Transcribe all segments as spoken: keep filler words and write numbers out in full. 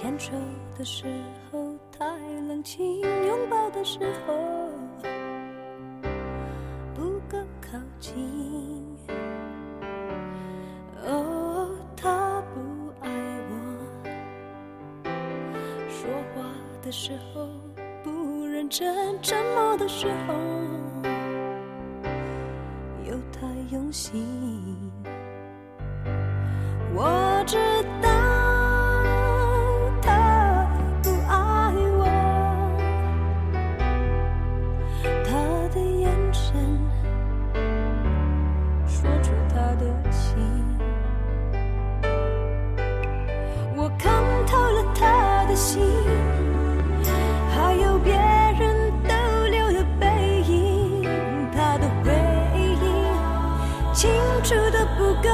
牵手的时候太冷清，拥抱的时候不够靠近。哦，他不爱我，说话的时候不认真，沉默的时候又太用心。我知道他不爱我，他的眼神说出他的心，我看透了他的心，还有别人逗留的背影，他的回忆清楚的不够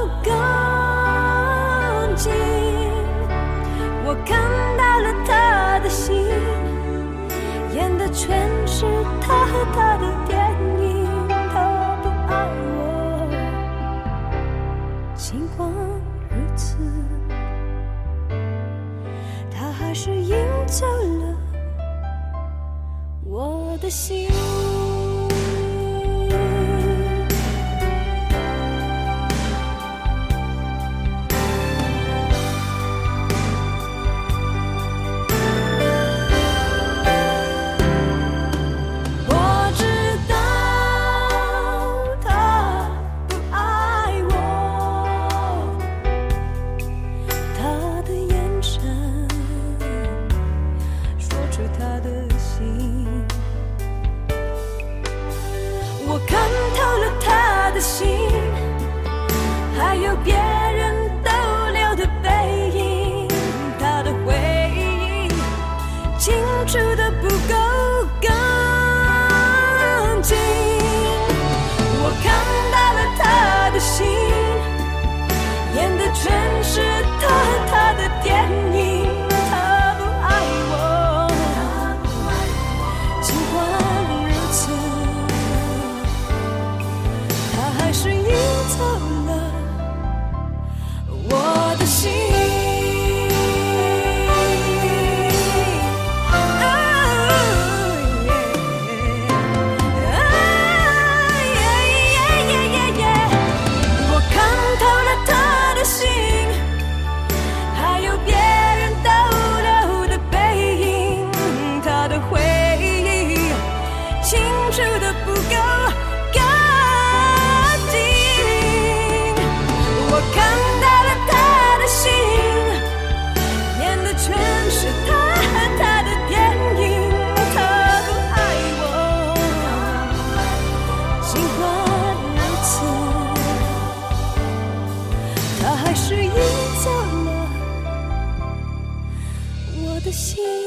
干净。我看到了他的心，演的全是他和他的电影。他不爱我，尽管如此，他还是赢走了我的心。我看透了他的心，还有别人逗留的背影，他的回忆清楚的不够干净。我看到了他的心，演的全是他和他的电影。他不爱我，尽管如此，还是赢走了我的心。我看透了他的心，还有别人逗留的背影，他的回忆清楚的不够还是赢走了我的心。